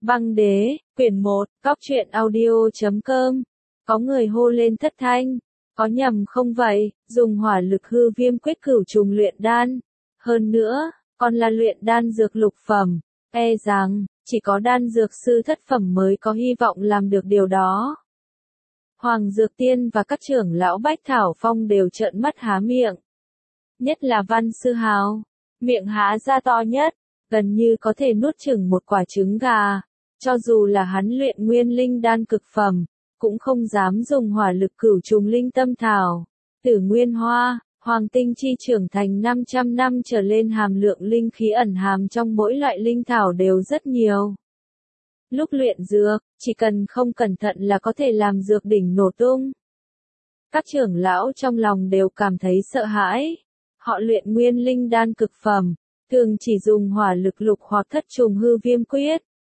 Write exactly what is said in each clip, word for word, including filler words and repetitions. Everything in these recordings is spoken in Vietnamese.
Băng đế, quyển một, cóc truyện audio chấm com. Có người hô lên thất thanh. Có nhầm không vậy, dùng hỏa lực hư viêm quyết cửu trùng luyện đan. Hơn nữa, còn là luyện đan dược lục phẩm. E rằng, chỉ có đan dược sư thất phẩm mới có hy vọng làm được điều đó. Hoàng Dược Tiên và các trưởng lão Bách Thảo Phong đều trợn mắt há miệng. Nhất là Văn Sư Hào, miệng há ra to nhất, gần như có thể nuốt chửng một quả trứng gà. Cho dù là hắn luyện nguyên linh đan cực phẩm, cũng không dám dùng hỏa lực cửu trùng linh tâm thảo, tử nguyên hoa, hoàng tinh chi trưởng thành năm trăm năm trở lên, hàm lượng linh khí ẩn hàm trong mỗi loại linh thảo đều rất nhiều. Lúc luyện dược, chỉ cần không cẩn thận là có thể làm dược đỉnh nổ tung. Các trưởng lão trong lòng đều cảm thấy sợ hãi. Họ luyện nguyên linh đan cực phẩm, thường chỉ dùng hỏa lực lục hoặc thất trùng hư viêm quyết.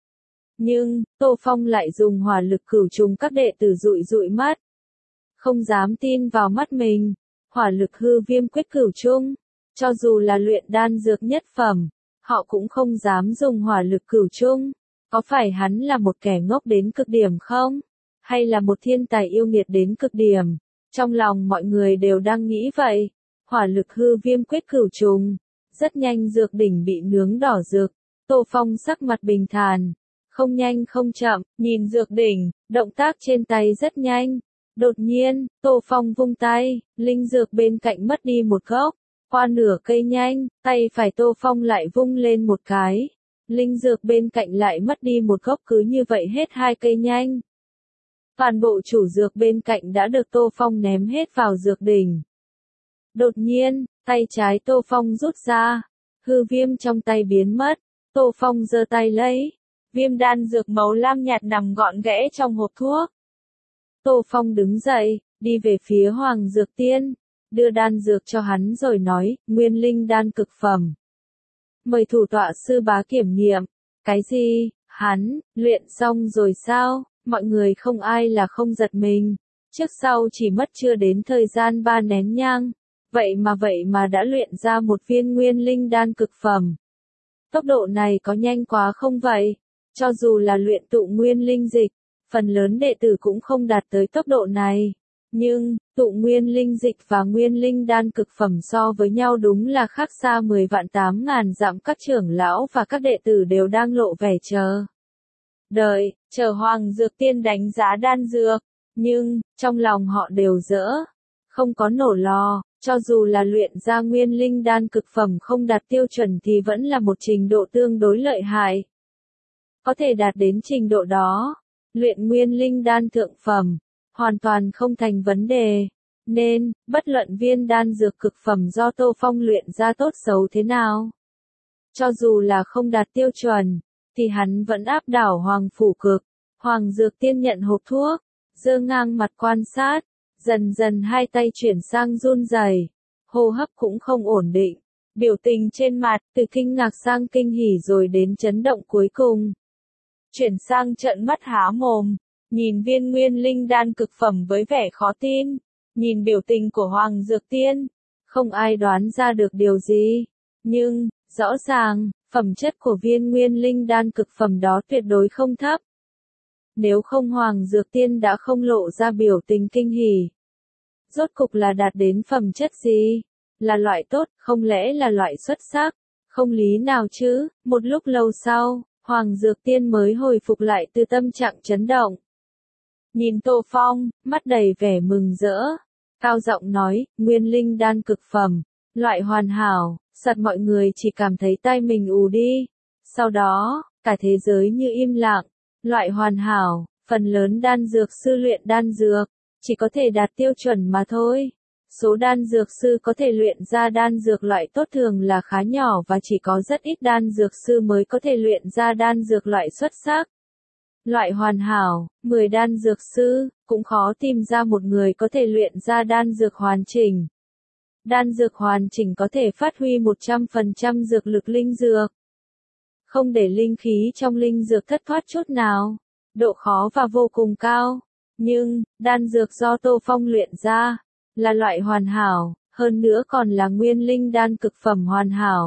Nhưng, Tô Phong lại dùng hỏa lực cửu trùng, các đệ tử dụi dụi mắt. Không dám tin vào mắt mình, hỏa lực hư viêm quyết cửu trùng, cho dù là luyện đan dược nhất phẩm, họ cũng không dám dùng hỏa lực cửu trùng. Có phải hắn là một kẻ ngốc đến cực điểm không? Hay là một thiên tài yêu nghiệt đến cực điểm? Trong lòng mọi người đều đang nghĩ vậy. Hỏa lực hư viêm quyết cửu trùng. Rất nhanh dược đỉnh bị nướng đỏ rực. Tô Phong sắc mặt bình thản. Không nhanh không chậm, nhìn dược đỉnh, động tác trên tay rất nhanh. Đột nhiên, Tô Phong vung tay, linh dược bên cạnh mất đi một gốc. Qua nửa cây nhanh, tay phải Tô Phong lại vung lên một cái. Linh dược bên cạnh lại mất đi một gốc, cứ như vậy hết hai cây nhanh. Toàn bộ chủ dược bên cạnh đã được Tô Phong ném hết vào dược đỉnh. Đột nhiên, tay trái Tô Phong rút ra, hư viêm trong tay biến mất. Tô Phong giơ tay lấy, viêm đan dược màu lam nhạt nằm gọn ghẽ trong hộp thuốc. Tô Phong đứng dậy, đi về phía Hoàng Dược Tiên, đưa đan dược cho hắn rồi nói, nguyên linh đan cực phẩm. Mời thủ tọa sư bá kiểm nghiệm. Cái gì? Hắn, luyện xong rồi sao? Mọi người không ai là không giật mình. Trước sau chỉ mất chưa đến thời gian ba nén nhang. Vậy mà vậy mà đã luyện ra một viên nguyên linh đan cực phẩm. Tốc độ này có nhanh quá không vậy? Cho dù là luyện tụ nguyên linh dịch, phần lớn đệ tử cũng không đạt tới tốc độ này. Nhưng, tụ nguyên linh dịch và nguyên linh đan cực phẩm so với nhau đúng là khác xa mười vạn tám ngàn dặm. Các trưởng lão và các đệ tử đều đang lộ vẻ chờ đợi, chờ Hoàng Dược Tiên đánh giá đan dược. Nhưng, trong lòng họ đều dỡ, không có nổ lò. Cho dù là luyện ra nguyên linh đan cực phẩm không đạt tiêu chuẩn thì vẫn là một trình độ tương đối lợi hại. Có thể đạt đến trình độ đó, luyện nguyên linh đan thượng phẩm, hoàn toàn không thành vấn đề. Nên, bất luận viên đan dược cực phẩm do Tô Phong luyện ra tốt xấu thế nào, cho dù là không đạt tiêu chuẩn, thì hắn vẫn áp đảo Hoàng Phủ Cực. Hoàng Dược Tiên nhận hộp thuốc, giơ ngang mặt quan sát, dần dần hai tay chuyển sang run rẩy, hô hấp cũng không ổn định, biểu tình trên mặt từ kinh ngạc sang kinh hỉ rồi đến chấn động cuối cùng. Chuyển sang trợn mắt há mồm, nhìn viên nguyên linh đan cực phẩm với vẻ khó tin, nhìn biểu tình của Hoàng Dược Tiên, không ai đoán ra được điều gì. Nhưng, rõ ràng, phẩm chất của viên nguyên linh đan cực phẩm đó tuyệt đối không thấp. Nếu không Hoàng Dược Tiên đã không lộ ra biểu tình kinh hỉ. Rốt cục là đạt đến phẩm chất gì? Là loại tốt, không lẽ là loại xuất sắc? Không lý nào chứ. Một lúc lâu sau, Hoàng Dược Tiên mới hồi phục lại từ tâm trạng chấn động. Nhìn Tô Phong, mắt đầy vẻ mừng rỡ, cao giọng nói, nguyên linh đan cực phẩm, loại hoàn hảo. Sật mọi người chỉ cảm thấy tai mình ù đi. Sau đó, cả thế giới như im lặng. Loại hoàn hảo, phần lớn đan dược sư luyện đan dược, chỉ có thể đạt tiêu chuẩn mà thôi. Số đan dược sư có thể luyện ra đan dược loại tốt thường là khá nhỏ và chỉ có rất ít đan dược sư mới có thể luyện ra đan dược loại xuất sắc. Loại hoàn hảo, mười đan dược sư, cũng khó tìm ra một người có thể luyện ra đan dược hoàn chỉnh. Đan dược hoàn chỉnh có thể phát huy một trăm phần trăm dược lực linh dược. Không để linh khí trong linh dược thất thoát chút nào. Độ khó và vô cùng cao. Nhưng, đan dược do Tô Phong luyện ra, là loại hoàn hảo, hơn nữa còn là nguyên linh đan cực phẩm hoàn hảo.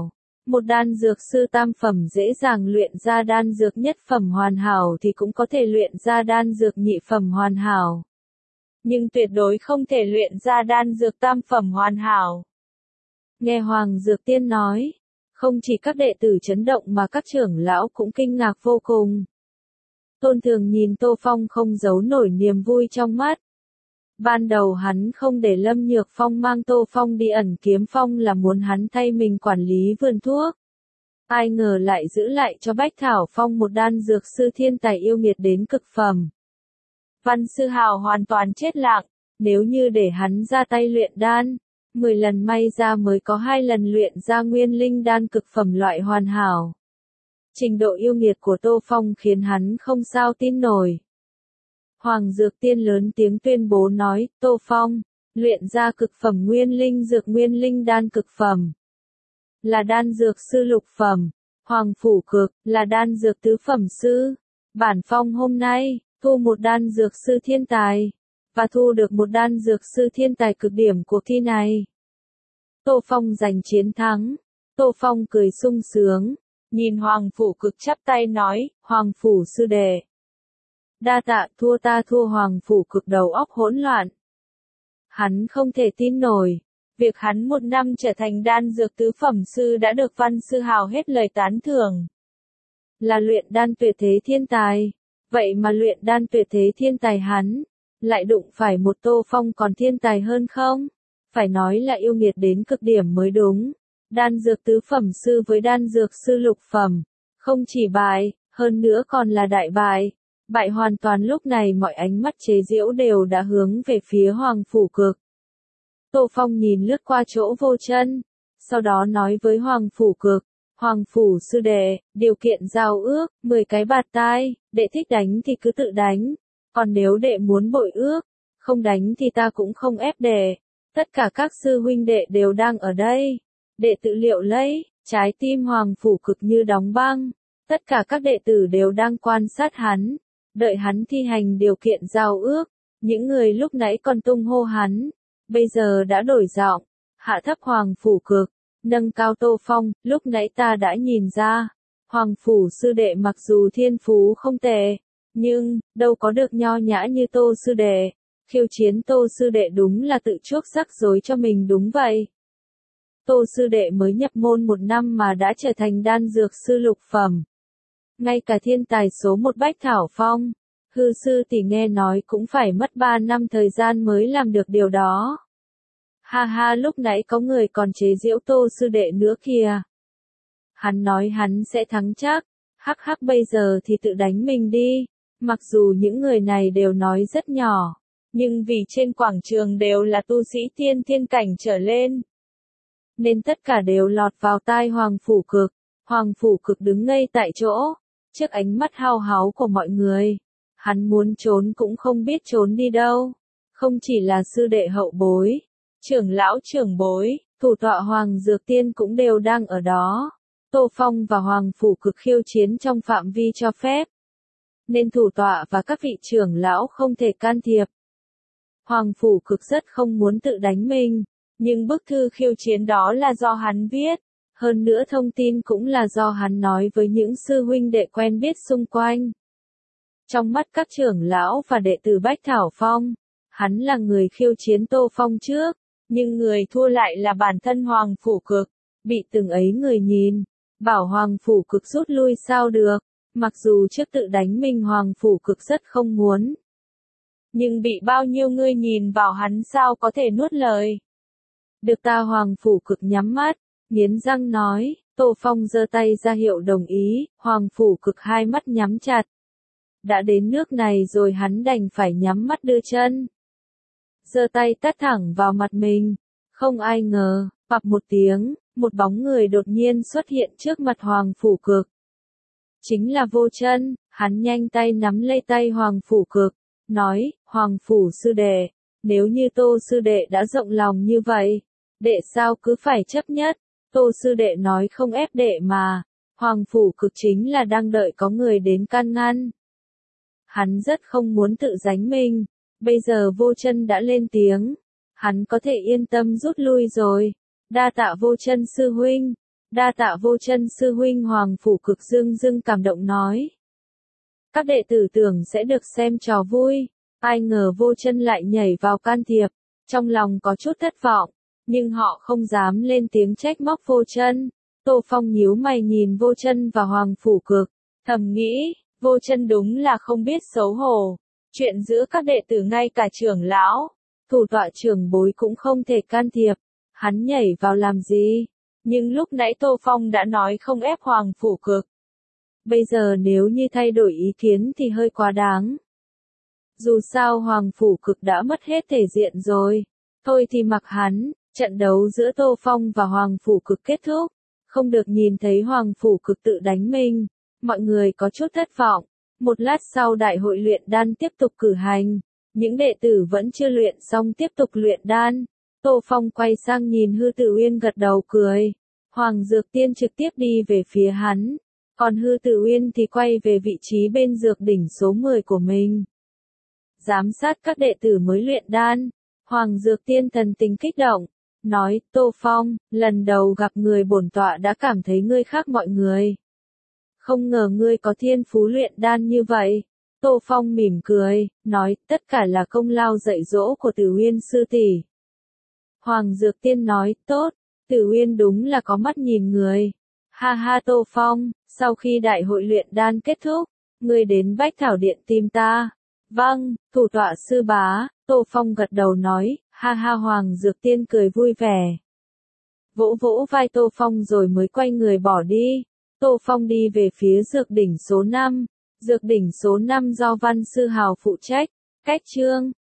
Một đan dược sư tam phẩm dễ dàng luyện ra đan dược nhất phẩm hoàn hảo thì cũng có thể luyện ra đan dược nhị phẩm hoàn hảo. Nhưng tuyệt đối không thể luyện ra đan dược tam phẩm hoàn hảo. Nghe Hoàng Dược Tiên nói, không chỉ các đệ tử chấn động mà các trưởng lão cũng kinh ngạc vô cùng. Tôn Thường nhìn Tô Phong không giấu nổi niềm vui trong mắt. Ban đầu hắn không để Lâm Nhược Phong mang Tô Phong đi ẩn kiếm phong là muốn hắn thay mình quản lý vườn thuốc. Ai ngờ lại giữ lại cho Bách Thảo Phong một đan dược sư thiên tài yêu nghiệt đến cực phẩm. Văn Sư Hào hoàn toàn chết lặng, nếu như để hắn ra tay luyện đan, mười lần may ra mới có hai lần luyện ra nguyên linh đan cực phẩm loại hoàn hảo. Trình độ yêu nghiệt của Tô Phong khiến hắn không sao tin nổi. Hoàng Dược Tiên lớn tiếng tuyên bố nói, Tô Phong, luyện ra cực phẩm nguyên linh dược nguyên linh đan cực phẩm. Là đan dược sư lục phẩm. Hoàng Phủ Cực, là đan dược tứ phẩm sư. Bản Phong hôm nay, thu một đan dược sư thiên tài. Và thu được một đan dược sư thiên tài cực điểm cuộc thi này. Tô Phong giành chiến thắng. Tô Phong cười sung sướng. Nhìn Hoàng Phủ Cực chắp tay nói, Hoàng Phủ sư đệ. Đa tạ, thua ta thua. Hoàng Phủ Cực đầu óc hỗn loạn. Hắn không thể tin nổi. Việc hắn một năm trở thành đan dược tứ phẩm sư đã được Văn Sư Hào hết lời tán thưởng. Là luyện đan tuyệt thế thiên tài. Vậy mà luyện đan tuyệt thế thiên tài hắn, lại đụng phải một Tô Phong còn thiên tài hơn không? Phải nói là yêu nghiệt đến cực điểm mới đúng. Đan dược tứ phẩm sư với đan dược sư lục phẩm. Không chỉ bại, hơn nữa còn là đại bại. Bại hoàn toàn. Lúc này mọi ánh mắt chế giễu đều đã hướng về phía Hoàng Phủ Cực. Tô Phong nhìn lướt qua chỗ Vô Chân, sau đó nói với Hoàng Phủ Cực, Hoàng Phủ sư đệ, điều kiện giao ước, mười cái bạt tai, đệ thích đánh thì cứ tự đánh, còn nếu đệ muốn bội ước, không đánh thì ta cũng không ép đệ. Tất cả các sư huynh đệ đều đang ở đây, đệ tự liệu lấy. Trái tim Hoàng Phủ Cực như đóng băng, tất cả các đệ tử đều đang quan sát hắn, đợi hắn thi hành điều kiện giao ước. Những người lúc nãy còn tung hô hắn, bây giờ đã đổi giọng, hạ thấp Hoàng Phủ Cực, nâng cao Tô Phong. Lúc nãy ta đã nhìn ra, Hoàng Phủ sư đệ mặc dù thiên phú không tệ, nhưng đâu có được nho nhã như Tô sư đệ. Khiêu chiến Tô sư đệ đúng là tự chuốc rắc rối cho mình. Đúng vậy. Tô sư đệ mới nhập môn một năm mà đã trở thành đan dược sư lục phẩm. Ngay cả thiên tài số một Bách Thảo Phong, hư sư tỷ nghe nói cũng phải mất ba năm thời gian mới làm được điều đó. Ha ha, lúc nãy có người còn chế giễu Tô sư đệ nữa kìa. Hắn nói hắn sẽ thắng chắc. Hắc hắc, bây giờ thì tự đánh mình đi. Mặc dù những người này đều nói rất nhỏ, nhưng vì trên quảng trường đều là tu sĩ tiên thiên cảnh trở lên, nên tất cả đều lọt vào tai Hoàng Phủ Cực. Hoàng Phủ Cực đứng ngây tại chỗ, trước ánh mắt hao háo của mọi người. Hắn muốn trốn cũng không biết trốn đi đâu. Không chỉ là sư đệ hậu bối, trưởng lão trưởng bối, thủ tọa Hoàng Dược Tiên cũng đều đang ở đó. Tô Phong và Hoàng Phủ Cực khiêu chiến trong phạm vi cho phép, nên thủ tọa và các vị trưởng lão không thể can thiệp. Hoàng Phủ Cực rất không muốn tự đánh mình, nhưng bức thư khiêu chiến đó là do hắn viết, hơn nữa thông tin cũng là do hắn nói với những sư huynh đệ quen biết xung quanh. Trong mắt các trưởng lão và đệ tử Bách Thảo Phong, hắn là người khiêu chiến Tô Phong trước, nhưng người thua lại là bản thân Hoàng Phủ Cực, bị từng ấy người nhìn, bảo Hoàng Phủ Cực rút lui sao được. Mặc dù trước tự đánh mình Hoàng Phủ Cực rất không muốn, nhưng bị bao nhiêu người nhìn vào hắn sao có thể nuốt lời. Được ta. Hoàng Phủ Cực nhắm mắt, nghiến răng nói. Tô Phong giơ tay ra hiệu đồng ý. Hoàng Phủ Cực hai mắt nhắm chặt. Đã đến nước này rồi hắn đành phải nhắm mắt đưa chân. Giơ tay tát thẳng vào mặt mình. Không ai ngờ, bập một tiếng, một bóng người đột nhiên xuất hiện trước mặt Hoàng Phủ Cực. Chính là Vô Chân. Hắn nhanh tay nắm lấy tay Hoàng Phủ Cực, nói, Hoàng Phủ sư đệ, nếu như Tô sư đệ đã rộng lòng như vậy, đệ sao cứ phải chấp nhất. Tô sư đệ nói không ép đệ mà. Hoàng Phủ Cực chính là đang đợi có người đến can ngăn. Hắn rất không muốn tự giánh mình. Bây giờ Vô Chân đã lên tiếng, hắn có thể yên tâm rút lui rồi. Đa tạ Vô Chân sư huynh. Đa tạ Vô Chân sư huynh. Hoàng Phủ Cực dưng dưng cảm động nói. Các đệ tử tưởng sẽ được xem trò vui, ai ngờ Vô Chân lại nhảy vào can thiệp, trong lòng có chút thất vọng, nhưng họ không dám lên tiếng trách móc Vô Chân. Tô Phong nhíu mày nhìn Vô Chân và Hoàng Phủ Cực, thầm nghĩ, Vô Chân đúng là không biết xấu hổ, chuyện giữa các đệ tử ngay cả trưởng lão, thủ tọa trưởng bối cũng không thể can thiệp, hắn nhảy vào làm gì? Nhưng lúc nãy Tô Phong đã nói không ép Hoàng Phủ Cực. Bây giờ nếu như thay đổi ý kiến thì hơi quá đáng. Dù sao Hoàng Phủ Cực đã mất hết thể diện rồi. Thôi thì mặc hắn, trận đấu giữa Tô Phong và Hoàng Phủ Cực kết thúc. Không được nhìn thấy Hoàng Phủ Cực tự đánh mình. Mọi người có chút thất vọng. Một lát sau đại hội luyện đan tiếp tục cử hành. Những đệ tử vẫn chưa luyện xong tiếp tục luyện đan. Tô Phong quay sang nhìn Hư Tử Uyên gật đầu cười. Hoàng Dược Tiên trực tiếp đi về phía hắn. Còn Hư Tử Uyên thì quay về vị trí bên dược đỉnh số mười của mình. Giám sát các đệ tử mới luyện đan. Hoàng Dược Tiên thần tình kích động. Nói, Tô Phong, lần đầu gặp người bổn tọa đã cảm thấy ngươi khác mọi người. Không ngờ ngươi có thiên phú luyện đan như vậy. Tô Phong mỉm cười, nói, tất cả là công lao dạy dỗ của Tử Uyên sư tỷ. Hoàng Dược Tiên nói, tốt, Tử Uyên đúng là có mắt nhìn người. Ha ha Tô Phong, sau khi đại hội luyện đan kết thúc, ngươi đến Bách Thảo Điện tìm ta. Vâng, thủ tọa sư bá, Tô Phong gật đầu nói, ha ha. Hoàng Dược Tiên cười vui vẻ. Vỗ vỗ vai Tô Phong rồi mới quay người bỏ đi. Tô Phong đi về phía dược đỉnh số năm. Dược đỉnh số năm do Văn Sư Hào phụ trách. Cách chương